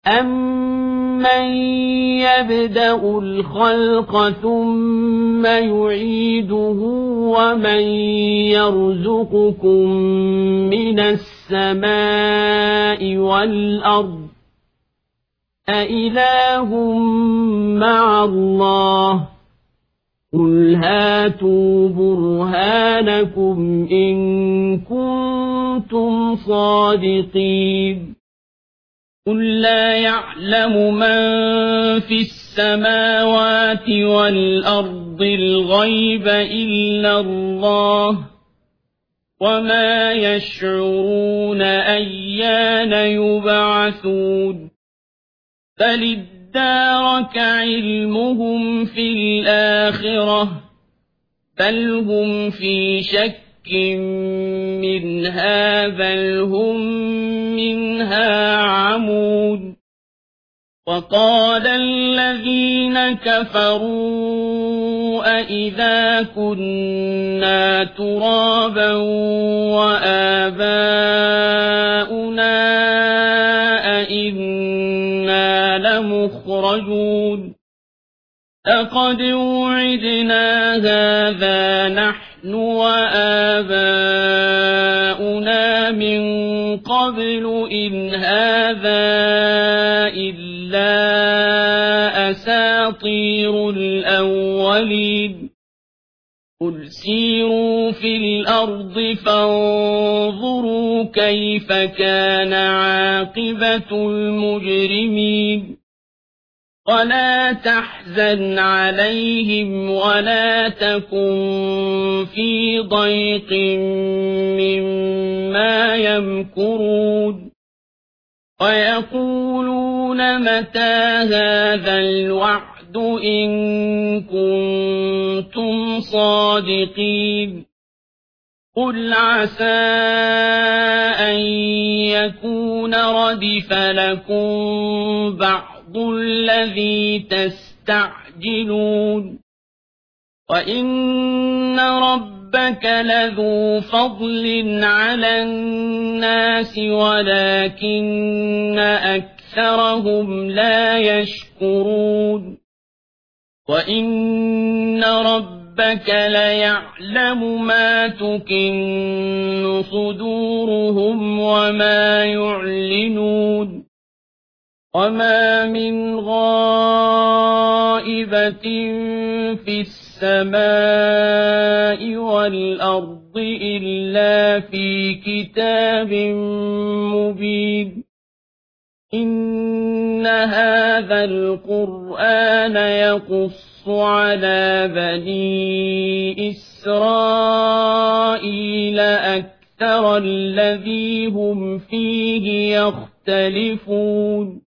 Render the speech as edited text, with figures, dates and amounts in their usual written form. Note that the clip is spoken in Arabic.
أَمَّن يَبْدَأُ الْخَلْقَ ثُمَّ يُعِيدُهُ وَمَن يَرْزُقُكُم مِّنَ السَّمَاءِ وَالْأَرْضِ أَإِلَٰهٌ مَّعَ اللَّهِ قُلْ هَاتُوا بُرْهَانَكُمْ إِن كُنتُمْ صَادِقِينَ قُل لَّا يَعْلَمُ مَن فِي السَّمَاوَاتِ وَالْأَرْضِ الْغَيْبَ إِلَّا اللَّهُ وَمَا يَشْعُرُونَ أَيَّانَ يُبْعَثُونَ بَلِ ادَّارَكَ عِلْمُهُمْ فِي الْآخِرَةِ بَلْ هُمْ فِي شَكٍّ مِّنْهَا بَلْ هُم مِّنْهَا عَمُونَ وَقَالَ الَّذِينَ كَفَرُوا أَإِذَا كُنَّا تُرَابًا وَآبَاؤُنَا أَإِنَّا لَمُخْرَجُونَ لَقَدْ وُعِدْنَا هَٰذَا نَحْنُ وَآبَاؤُنَا مِن قَبْلُ إِنْ هَٰذَا إِلَّا أَسَاطِيرُ الْأَوَّلِينَ قُلْ سِيرُوا فِي الْأَرْضِ فَانظُرُوا كَيْفَ كَانَ عَاقِبَةُ الْمُجْرِمِينَ وَلَا تَحْزَنْ عَلَيْهِمْ وَلَا تَكُن فِي ضَيْقٍ مِّمَّا يَمْكُرُونَ وَيَقُولُونَ مَتَىٰ هَٰذَا الْوَعْدُ إِن كُنتُمْ صَادِقِينَ قُلْ عَسَىٰ أَن يَكُونَ رَدِفَ لَكُم بَعْضُ الَّذِي تَسْتَعْجِلُونَ وَإِنَّ رَبَّكَ لَذُو فَضْلٍ عَلَى النَّاسِ وَلَٰكِنَّ أَكْثَرَهُمْ لَا يَشْكُرُونَ وَإِنَّ رَبَّكَ لَيَعْلَمُ مَا تُكِنُّ صُدُورُهُمْ وَمَا يُعْلِنُونَ وَمَا مِنْ غَائِبَةٍ فِي السَّمَاءِ وَالْأَرْضِ إِلَّا فِي كِتَابٍ مُّبِينٍ إِنَّ هَٰذَا الْقُرْآنَ يَقُصُّ عَلَىٰ بَنِي إِسْرَائِيلَ أَكْثَرَ الَّذِي هُمْ فِيهِ يَخْتَلِفُونَ